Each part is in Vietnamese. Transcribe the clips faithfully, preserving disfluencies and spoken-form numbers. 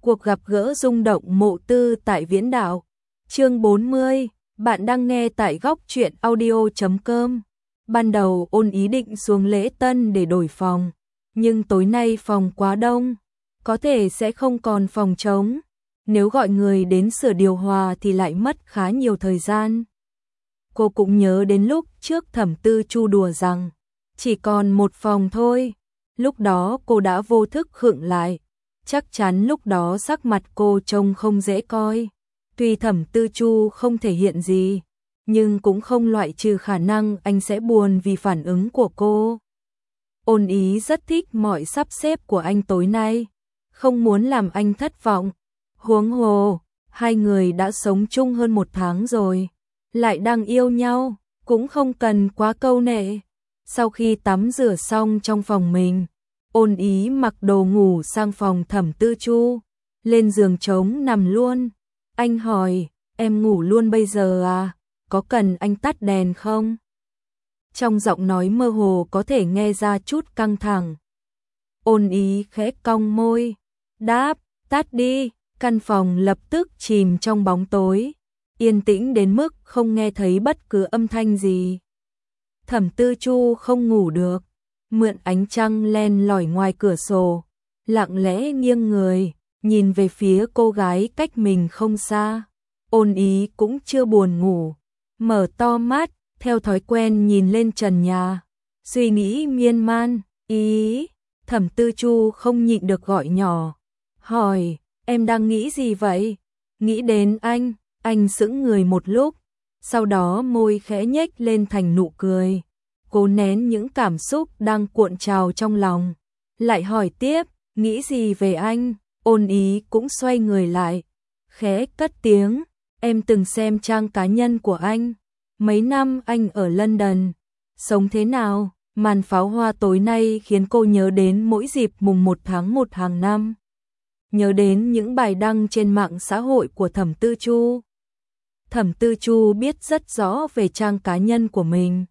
Cuộc gặp gỡ rung động mộ tư tại Viễn Đạo. Chương bốn mươi, bạn đang nghe tại góc truyện audio chấm com. Ban đầu Ôn ý định xuống Lễ Tân để đổi phòng, nhưng tối nay phòng quá đông, có thể sẽ không còn phòng trống. Nếu gọi người đến sửa điều hòa thì lại mất khá nhiều thời gian. Cô cũng nhớ đến lúc trước Thẩm Tư Chu đùa rằng chỉ còn một phòng thôi. Lúc đó cô đã vô thức khựng lại. Chắc chắn lúc đó sắc mặt cô trông không dễ coi. Tuy Thẩm Tư Chu không thể hiện gì, nhưng cũng không loại trừ khả năng anh sẽ buồn vì phản ứng của cô. Ôn ý rất thích mọi sắp xếp của anh tối nay, không muốn làm anh thất vọng. Huống hồ, hai người đã sống chung hơn một tháng rồi, lại đang yêu nhau, cũng không cần quá câu nệ. Sau khi tắm rửa xong trong phòng mình, Ôn ý mặc đồ ngủ sang phòng Thẩm Tư Chu, lên giường trống nằm luôn. Anh hỏi, em ngủ luôn bây giờ à, có cần anh tắt đèn không? Trong giọng nói mơ hồ có thể nghe ra chút căng thẳng. Ôn ý khẽ cong môi, đáp, tắt đi. Căn phòng lập tức chìm trong bóng tối, yên tĩnh đến mức không nghe thấy bất cứ âm thanh gì. Thẩm Tư Chu không ngủ được, mượn ánh trăng len lỏi ngoài cửa sổ, lặng lẽ nghiêng người, nhìn về phía cô gái cách mình không xa. Ôn ý cũng chưa buồn ngủ, mở to mắt, theo thói quen nhìn lên trần nhà, suy nghĩ miên man. Ý, Thẩm Tư Chu không nhịn được gọi nhỏ, hỏi, em đang nghĩ gì vậy? Nghĩ đến anh. Anh sững người một lúc, sau đó môi khẽ nhếch lên thành nụ cười, cố nén những cảm xúc đang cuộn trào trong lòng. Lại hỏi tiếp, nghĩ gì về anh? Ôn ý cũng xoay người lại, khẽ cất tiếng, em từng xem trang cá nhân của anh. Mấy năm anh ở London, sống thế nào? Màn pháo hoa tối nay khiến cô nhớ đến mỗi dịp mùng một tháng một hàng năm. Nhớ đến những bài đăng trên mạng xã hội của Thẩm Tư Chu. Thẩm Tư Chu biết rất rõ về trang cá nhân của mình.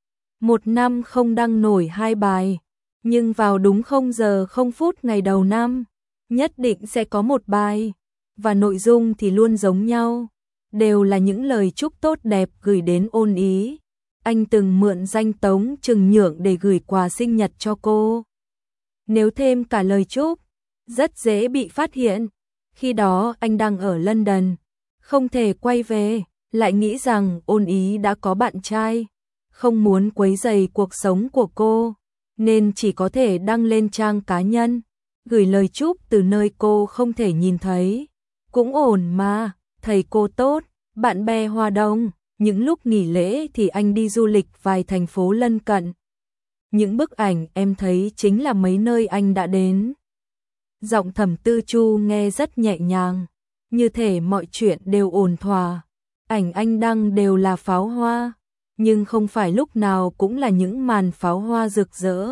Một năm không đăng nổi hai bài, nhưng vào đúng không giờ không phút ngày đầu năm, nhất định sẽ có một bài, và nội dung thì luôn giống nhau, đều là những lời chúc tốt đẹp gửi đến Ôn ý. Anh từng mượn danh Tống Trừng Nhượng để gửi quà sinh nhật cho cô. Nếu thêm cả lời chúc, rất dễ bị phát hiện. Khi đó anh đang ở London, không thể quay về, lại nghĩ rằng Ôn ý đã có bạn trai, không muốn quấy rầy cuộc sống của cô, nên chỉ có thể đăng lên trang cá nhân, gửi lời chúc từ nơi cô không thể nhìn thấy. Cũng ổn mà, thầy cô tốt, bạn bè hòa đồng. Những lúc nghỉ lễ thì anh đi du lịch vài thành phố lân cận. Những bức ảnh em thấy chính là mấy nơi anh đã đến. Giọng Thẩm Tư Chu nghe rất nhẹ nhàng, như thể mọi chuyện đều ổn thỏa. Ảnh anh đăng đều là pháo hoa, nhưng không phải lúc nào cũng là những màn pháo hoa rực rỡ.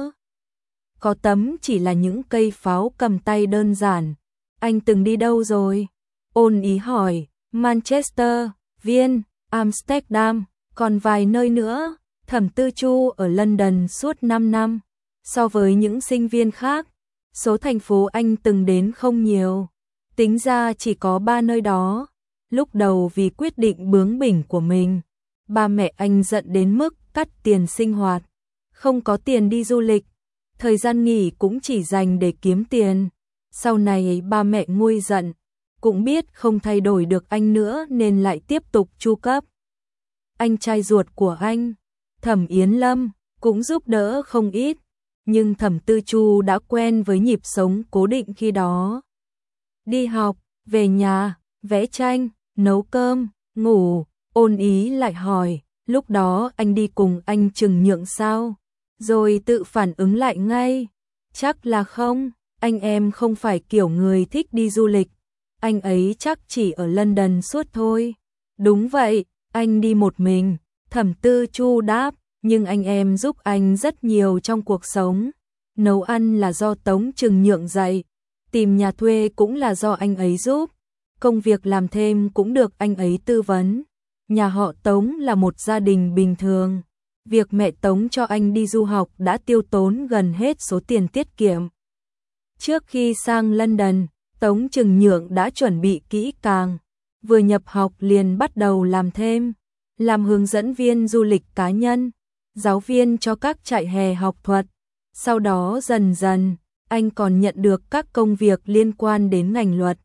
Có tấm chỉ là những cây pháo cầm tay đơn giản. Anh từng đi đâu rồi? Ôn ý hỏi, Manchester, Viên, Amsterdam, còn vài nơi nữa. Thẩm Tư Chu ở London suốt năm năm, so với những sinh viên khác, số thành phố anh từng đến không nhiều, tính ra chỉ có ba nơi đó. Lúc đầu vì quyết định bướng bỉnh của mình, ba mẹ anh giận đến mức cắt tiền sinh hoạt, không có tiền đi du lịch, thời gian nghỉ cũng chỉ dành để kiếm tiền. Sau này ba mẹ nguôi giận, cũng biết không thay đổi được anh nữa nên lại tiếp tục chu cấp. Anh trai ruột của anh, Thẩm Yến Lâm, cũng giúp đỡ không ít, nhưng Thẩm Tư Chu đã quen với nhịp sống cố định khi đó. Đi học, về nhà, vẽ tranh, nấu cơm, ngủ. Ôn ý lại hỏi, lúc đó anh đi cùng anh Trừng Nhượng sao? Rồi tự phản ứng lại ngay, chắc là không, anh em không phải kiểu người thích đi du lịch, anh ấy chắc chỉ ở London suốt thôi. Đúng vậy, anh đi một mình, Thẩm Tư Chu đáp, nhưng anh em giúp anh rất nhiều trong cuộc sống. Nấu ăn là do Tống Trừng Nhượng dạy, tìm nhà thuê cũng là do anh ấy giúp, công việc làm thêm cũng được anh ấy tư vấn. Nhà họ Tống là một gia đình bình thường, việc mẹ Tống cho anh đi du học đã tiêu tốn gần hết số tiền tiết kiệm. Trước khi sang London, Tống Trừng Nhượng đã chuẩn bị kỹ càng, vừa nhập học liền bắt đầu làm thêm, làm hướng dẫn viên du lịch cá nhân, giáo viên cho các trại hè học thuật. Sau đó dần dần, anh còn nhận được các công việc liên quan đến ngành luật.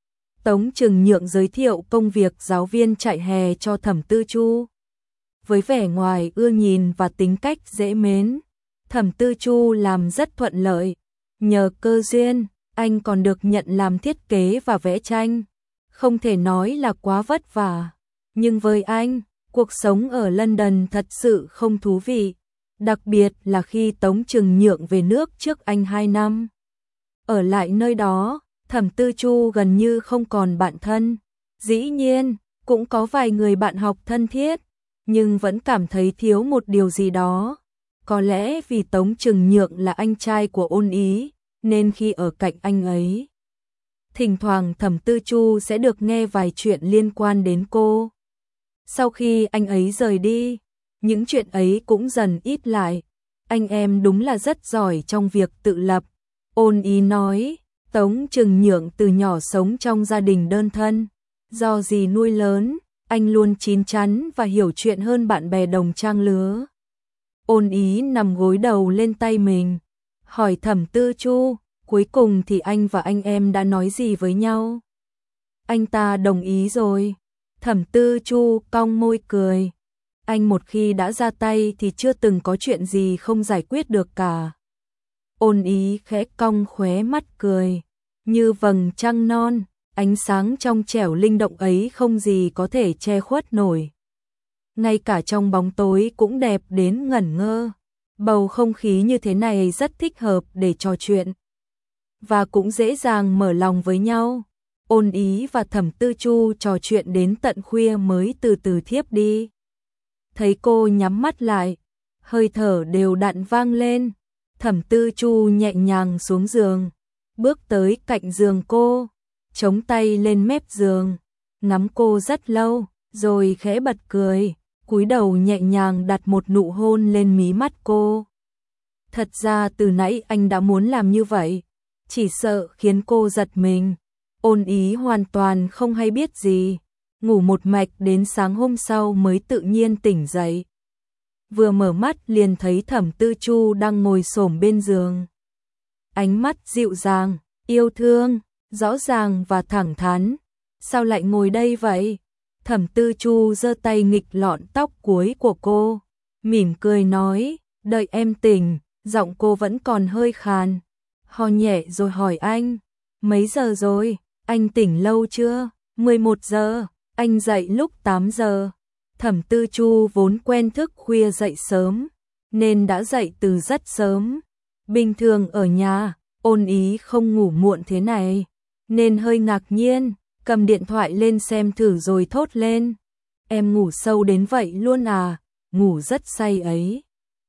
Tống Trừng Nhượng giới thiệu công việc giáo viên trại hè cho Thẩm Tư Chu. Với vẻ ngoài ưa nhìn và tính cách dễ mến, Thẩm Tư Chu làm rất thuận lợi. Nhờ cơ duyên, anh còn được nhận làm thiết kế và vẽ tranh. Không thể nói là quá vất vả, nhưng với anh, cuộc sống ở London thật sự không thú vị. Đặc biệt là khi Tống Trừng Nhượng về nước trước anh hai năm. Ở lại nơi đó, Thẩm Tư Chu gần như không còn bạn thân. Dĩ nhiên, cũng có vài người bạn học thân thiết, nhưng vẫn cảm thấy thiếu một điều gì đó. Có lẽ vì Tống Trừng Nhượng là anh trai của Ôn Ý, nên khi ở cạnh anh ấy, thỉnh thoảng Thẩm Tư Chu sẽ được nghe vài chuyện liên quan đến cô. Sau khi anh ấy rời đi, những chuyện ấy cũng dần ít lại. Anh em đúng là rất giỏi trong việc tự lập. Ôn Ý nói, Tống Trừng Nhượng từ nhỏ sống trong gia đình đơn thân, do dì nuôi lớn, anh luôn chín chắn và hiểu chuyện hơn bạn bè đồng trang lứa. Ôn Ý nằm gối đầu lên tay mình, hỏi Thẩm Tư Chu, cuối cùng thì anh và anh em đã nói gì với nhau? Anh ta đồng ý rồi. Thẩm Tư Chu cong môi cười. Anh một khi đã ra tay thì chưa từng có chuyện gì không giải quyết được cả. Ôn Ý khẽ cong khóe mắt cười, như vầng trăng non, ánh sáng trong trẻo linh động ấy không gì có thể che khuất nổi. Ngay cả trong bóng tối cũng đẹp đến ngẩn ngơ. Bầu không khí như thế này rất thích hợp để trò chuyện, và cũng dễ dàng mở lòng với nhau. Ôn Ý và Thẩm Tư Chu trò chuyện đến tận khuya mới từ từ thiếp đi. Thấy cô nhắm mắt lại, hơi thở đều đặn vang lên, Thẩm Tư Chu nhẹ nhàng xuống giường, bước tới cạnh giường cô, chống tay lên mép giường, ngắm cô rất lâu, rồi khẽ bật cười, cúi đầu nhẹ nhàng đặt một nụ hôn lên mí mắt cô. Thật ra từ nãy anh đã muốn làm như vậy, chỉ sợ khiến cô giật mình. Ôn Ý hoàn toàn không hay biết gì, ngủ một mạch đến sáng hôm sau mới tự nhiên tỉnh dậy. Vừa mở mắt liền thấy Thẩm Tư Chu đang ngồi xổm bên giường. Ánh mắt dịu dàng, yêu thương, rõ ràng và thẳng thắn. Sao lại ngồi đây vậy? Thẩm Tư Chu giơ tay nghịch lọn tóc cuối của cô, mỉm cười nói, đợi em tỉnh. Giọng cô vẫn còn hơi khàn, ho nhẹ rồi hỏi anh, mấy giờ rồi? Anh tỉnh lâu chưa? mười một giờ, anh dậy lúc tám giờ. Thẩm Tư Chu vốn quen thức khuya dậy sớm, nên đã dậy từ rất sớm. Bình thường ở nhà, Ôn Ý không ngủ muộn thế này, nên hơi ngạc nhiên, cầm điện thoại lên xem thử rồi thốt lên. Em ngủ sâu đến vậy luôn à? Ngủ rất say ấy.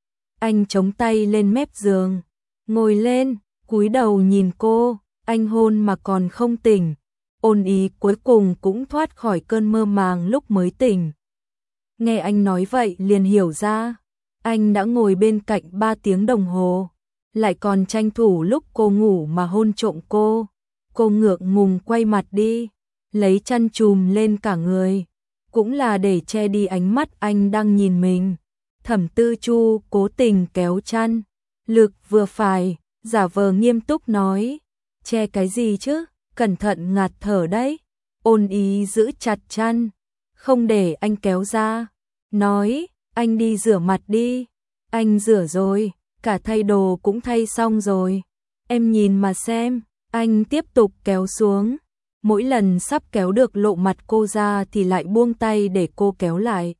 Anh chống tay lên mép giường, ngồi lên, cúi đầu nhìn cô, anh hôn mà còn không tỉnh. Ôn Ý cuối cùng cũng thoát khỏi cơn mơ màng lúc mới tỉnh. Nghe anh nói vậy liền hiểu ra, anh đã ngồi bên cạnh ba tiếng đồng hồ, lại còn tranh thủ lúc cô ngủ mà hôn trộm cô. Cô ngượng ngùng quay mặt đi, lấy chăn chùm lên cả người, cũng là để che đi ánh mắt anh đang nhìn mình. Thẩm Tư Chu cố tình kéo chăn, lực vừa phải, giả vờ nghiêm túc nói, che cái gì chứ, cẩn thận ngạt thở đấy. Ôn Ý giữ chặt chăn, không để anh kéo ra, nói, anh đi rửa mặt đi. Anh rửa rồi, cả thay đồ cũng thay xong rồi. Em nhìn mà xem. Anh tiếp tục kéo xuống, mỗi lần sắp kéo được lộ mặt cô ra thì lại buông tay để cô kéo lại.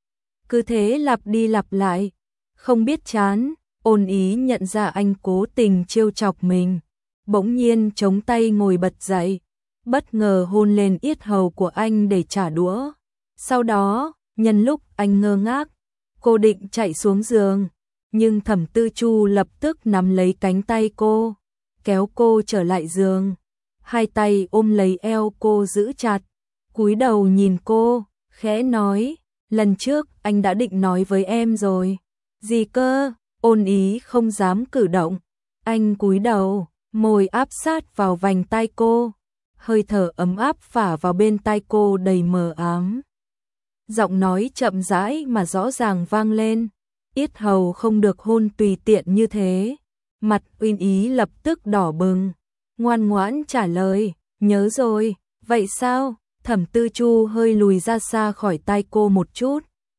Cứ thế lặp đi lặp lại, không biết chán. Ôn Ý nhận ra anh cố tình trêu chọc mình, bỗng nhiên chống tay ngồi bật dậy, bất ngờ hôn lên yết hầu của anh để trả đũa. Sau đó, nhân lúc anh ngơ ngác, cô định chạy xuống giường, nhưng Thẩm Tư Chu lập tức nắm lấy cánh tay cô, kéo cô trở lại giường, hai tay ôm lấy eo cô giữ chặt, cúi đầu nhìn cô, khẽ nói, lần trước anh đã định nói với em rồi. Gì cơ? Ôn Ý không dám cử động, anh cúi đầu, môi áp sát vào vành tai cô, hơi thở ấm áp phả vào bên tai cô đầy mờ ám. Giọng nói chậm rãi mà rõ ràng vang lên, yết hầu không được hôn tùy tiện như thế. Mặt Uyên Ý lập tức đỏ bừng, ngoan ngoãn trả lời, nhớ rồi. Vậy sao? Thẩm Tư Chu hơi lùi ra xa khỏi tai cô một chút.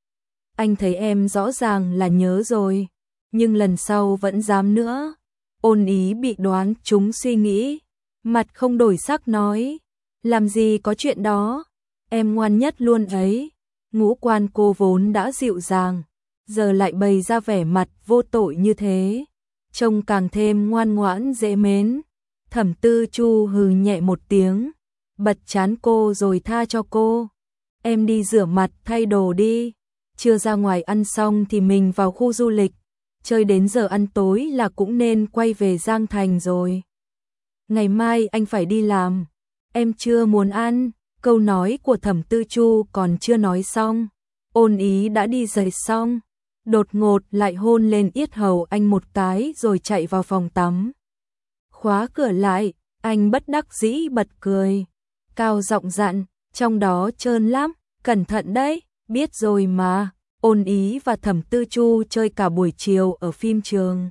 Anh thấy em rõ ràng là nhớ rồi, nhưng lần sau vẫn dám nữa. Ôn Ý bị đoán trúng suy nghĩ, mặt không đổi sắc nói, làm gì có chuyện đó, em ngoan nhất luôn ấy. Ngũ quan cô vốn đã dịu dàng, giờ lại bày ra vẻ mặt vô tội như thế, trông càng thêm ngoan ngoãn dễ mến. Thẩm Tư Chu hừ nhẹ một tiếng, bật chán cô rồi tha cho cô. Em đi rửa mặt thay đồ đi, chưa ra ngoài ăn xong thì mình vào khu du lịch, chơi đến giờ ăn tối là cũng nên quay về Giang Thành rồi. Ngày mai anh phải đi làm, em chưa muốn ăn. Câu nói của Thẩm Tư Chu còn chưa nói xong, Ôn Ý đã đi giày xong, đột ngột lại hôn lên yết hầu anh một cái rồi chạy vào phòng tắm. Khóa cửa lại, anh bất đắc dĩ bật cười, cao giọng dặn, trong đó trơn lắm, cẩn thận đấy. Biết rồi mà. Ôn Ý và Thẩm Tư Chu chơi cả buổi chiều ở phim trường,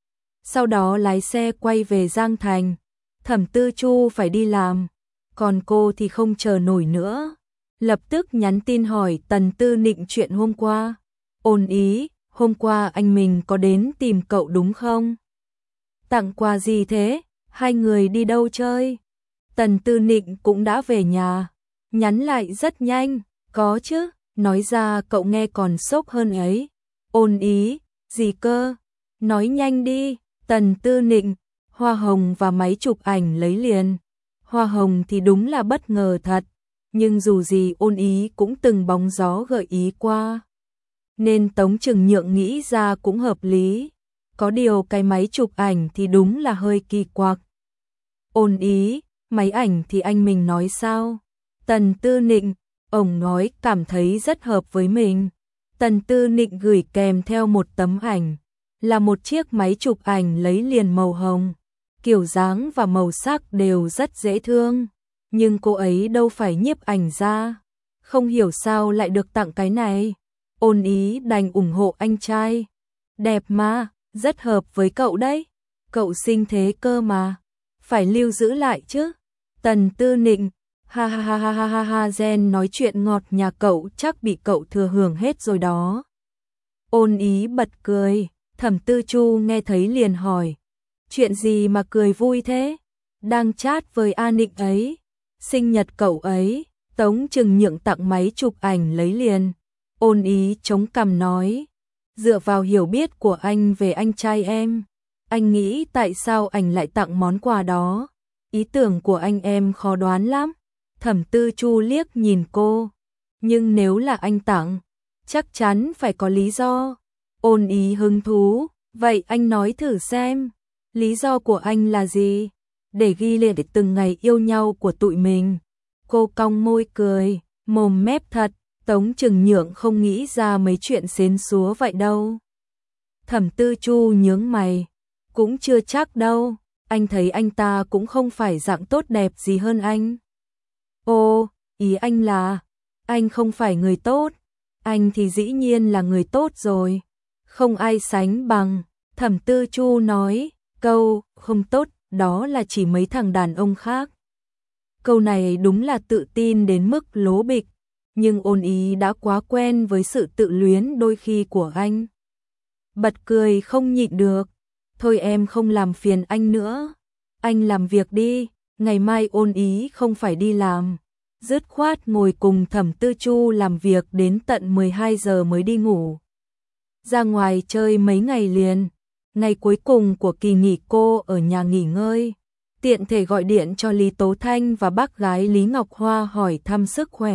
sau đó lái xe quay về Giang Thành. Thẩm Tư Chu phải đi làm, còn cô thì không chờ nổi nữa, lập tức nhắn tin hỏi Tần Tư Nịnh chuyện hôm qua. Ôn Ý, hôm qua anh mình có đến tìm cậu đúng không? Tặng quà gì thế? Hai người đi đâu chơi? Tần Tư Nịnh cũng đã về nhà, nhắn lại rất nhanh, có chứ, nói ra cậu nghe còn sốc hơn ấy. Ôn Ý, gì cơ? Nói nhanh đi. Tần Tư Nịnh, hoa hồng và máy chụp ảnh lấy liền. Hoa hồng thì đúng là bất ngờ thật, nhưng dù gì Ôn Ý cũng từng bóng gió gợi ý qua, nên Tống Trừng Nhượng nghĩ ra cũng hợp lý. Có điều cái máy chụp ảnh thì đúng là hơi kỳ quặc. Ôn Ý, máy ảnh thì anh mình nói sao? Tần Tư Nịnh, ông nói cảm thấy rất hợp với mình. Tần Tư Nịnh gửi kèm theo một tấm ảnh, là một chiếc máy chụp ảnh lấy liền màu hồng. Kiểu dáng và màu sắc đều rất dễ thương, nhưng cô ấy đâu phải nhiếp ảnh gia, không hiểu sao lại được tặng cái này. Ôn Ý đành ủng hộ anh trai. Đẹp mà, rất hợp với cậu đấy, cậu xinh thế cơ mà, phải lưu giữ lại chứ. Tần Tư Nịnh, ha ha ha ha ha ha ha, gen nói chuyện ngọt nhà cậu chắc bị cậu thừa hưởng hết rồi đó. Ôn Ý bật cười. Thẩm Tư Chu nghe thấy liền hỏi, chuyện gì mà cười vui thế? Đang chat với A Nịnh ấy, sinh nhật cậu ấy. Tống Trừng Nhượng tặng máy chụp ảnh lấy liền. Ôn Ý chống cằm nói, dựa vào hiểu biết của anh về anh trai em, anh nghĩ tại sao anh lại tặng món quà đó? Ý tưởng của anh em khó đoán lắm. Thẩm Tư Chu liếc nhìn cô, nhưng nếu là anh tặng, chắc chắn phải có lý do. Ôn Ý hứng thú, vậy anh nói thử xem, lý do của anh là gì? Để ghi liền để từng ngày yêu nhau của tụi mình. Cô cong môi cười, mồm mép thật. Tống Trừng Nhượng không nghĩ ra mấy chuyện xến xúa vậy đâu. Thẩm Tư Chu nhướng mày, cũng chưa chắc đâu, anh thấy anh ta cũng không phải dạng tốt đẹp gì hơn anh. Ồ, ý anh là, anh không phải người tốt, anh thì dĩ nhiên là người tốt rồi, không ai sánh bằng. Thẩm Tư Chu nói, câu không tốt đó là chỉ mấy thằng đàn ông khác. Câu này đúng là tự tin đến mức lố bịch, nhưng Ôn Ý đã quá quen với sự tự luyến đôi khi của anh. Bật cười không nhịn được, thôi em không làm phiền anh nữa, anh làm việc đi. Ngày mai Ôn Ý không phải đi làm, dứt khoát ngồi cùng Thẩm Tư Chu làm việc đến tận mười hai giờ mới đi ngủ. Ra ngoài chơi mấy ngày liền, ngày cuối cùng của kỳ nghỉ cô ở nhà nghỉ ngơi, tiện thể gọi điện cho Lý Tố Thanh và bác gái Lý Ngọc Hoa hỏi thăm sức khỏe.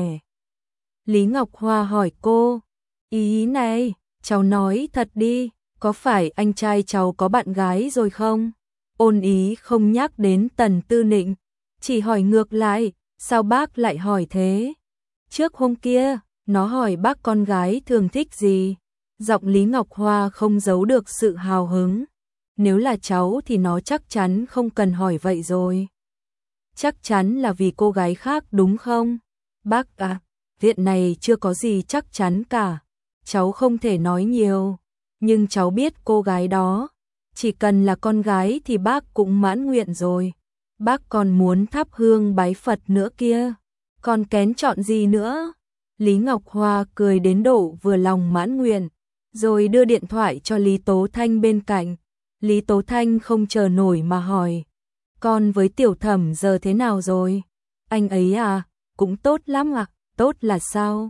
Lý Ngọc Hoa hỏi cô, Ý này, cháu nói thật đi, có phải anh trai cháu có bạn gái rồi không? Ôn Ý không nhắc đến Tần Tư Nịnh, chỉ hỏi ngược lại, sao bác lại hỏi thế? Trước hôm kia, nó hỏi bác con gái thường thích gì? Giọng Lý Ngọc Hoa không giấu được sự hào hứng. Nếu là cháu thì nó chắc chắn không cần hỏi vậy rồi. chắc chắn là vì cô gái khác đúng không? Bác à, viện này chưa có gì chắc chắn cả. Cháu không thể nói nhiều, nhưng cháu biết cô gái đó, chỉ cần là con gái thì bác cũng mãn nguyện rồi. Bác còn muốn thắp hương bái Phật nữa kia, còn kén chọn gì nữa? Lý Ngọc Hoa cười đến độ vừa lòng mãn nguyện, rồi đưa điện thoại cho Lý Tố Thanh bên cạnh. Lý Tố Thanh không chờ nổi mà hỏi, con với Tiểu Thẩm giờ thế nào rồi? Anh ấy à, cũng tốt lắm ạ. Tốt là sao?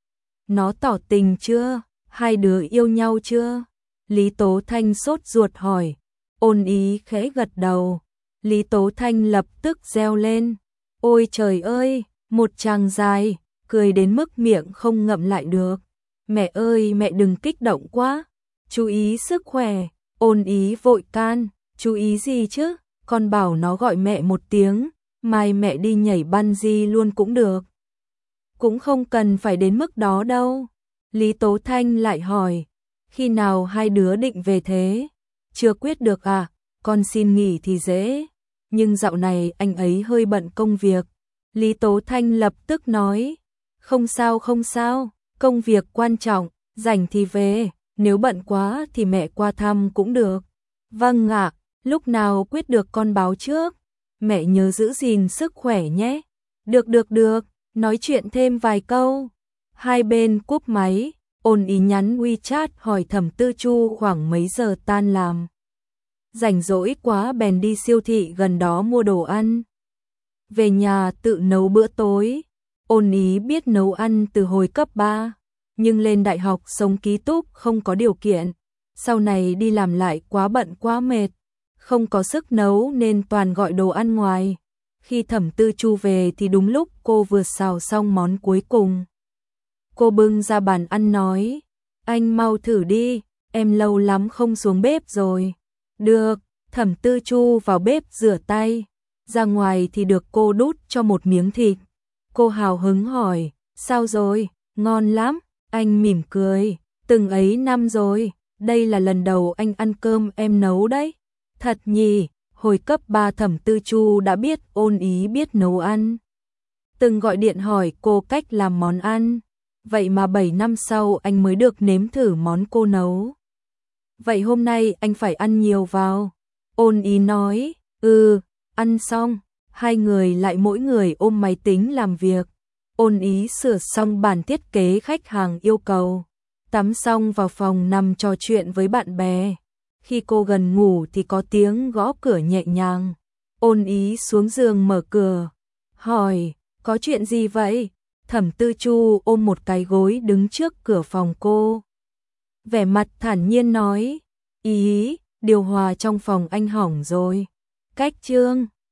Nó tỏ tình chưa? Hai đứa yêu nhau chưa? Lý Tố Thanh sốt ruột hỏi. Ôn Ý khẽ gật đầu. Lý Tố Thanh lập tức reo lên. Ôi trời ơi, một tràng dài, cười đến mức miệng không ngậm lại được. Mẹ ơi, mẹ đừng kích động quá. Chú ý sức khỏe. Ôn Ý vội can. Chú ý gì chứ? Con bảo nó gọi mẹ một tiếng, mai mẹ đi nhảy bungee luôn cũng được. Cũng không cần phải đến mức đó đâu. Lý Tố Thanh lại hỏi, khi nào hai đứa định về thế? Chưa quyết được à, con xin nghỉ thì dễ, nhưng dạo này anh ấy hơi bận công việc. Lý Tố Thanh lập tức nói, không sao không sao, công việc quan trọng, rảnh thì về, nếu bận quá thì mẹ qua thăm cũng được. Vâng ạ, lúc nào quyết được con báo trước, mẹ nhớ giữ gìn sức khỏe nhé. Được được được, nói chuyện thêm vài câu. Hai bên cúp máy, Ôn Ý nhắn WeChat hỏi Thẩm Tư Chu khoảng mấy giờ tan làm. Rảnh rỗi quá bèn đi siêu thị gần đó mua đồ ăn. Về nhà tự nấu bữa tối. Ôn Ý biết nấu ăn từ hồi cấp ba, nhưng lên đại học sống ký túc không có điều kiện. Sau này đi làm lại quá bận quá mệt, không có sức nấu nên toàn gọi đồ ăn ngoài. Khi Thẩm Tư Chu về thì đúng lúc cô vừa xào xong món cuối cùng. Cô bưng ra bàn ăn nói, anh mau thử đi, em lâu lắm không xuống bếp rồi. Được, Thẩm Tư Chu vào bếp rửa tay, ra ngoài thì được cô đút cho một miếng thịt. Cô hào hứng hỏi, sao rồi, ngon lắm, anh mỉm cười, từng ấy năm rồi, đây là lần đầu anh ăn cơm em nấu đấy. Thật nhỉ, hồi cấp ba Thẩm Tư Chu đã biết Ôn Ý biết nấu ăn. Từng gọi điện hỏi cô cách làm món ăn, vậy mà bảy năm sau anh mới được nếm thử món cô nấu. Vậy hôm nay anh phải ăn nhiều vào. Ôn Ý nói, ừ, ăn xong, hai người lại mỗi người ôm máy tính làm việc. Ôn Ý sửa xong bản thiết kế khách hàng yêu cầu, tắm xong vào phòng nằm trò chuyện với bạn bè. Khi cô gần ngủ thì có tiếng gõ cửa nhẹ nhàng. Ôn Ý xuống giường mở cửa, hỏi, có chuyện gì vậy? Thẩm Tư Chu ôm một cái gối đứng trước cửa phòng cô, vẻ mặt thản nhiên nói, Ý, điều hòa trong phòng anh hỏng rồi. Cách Trương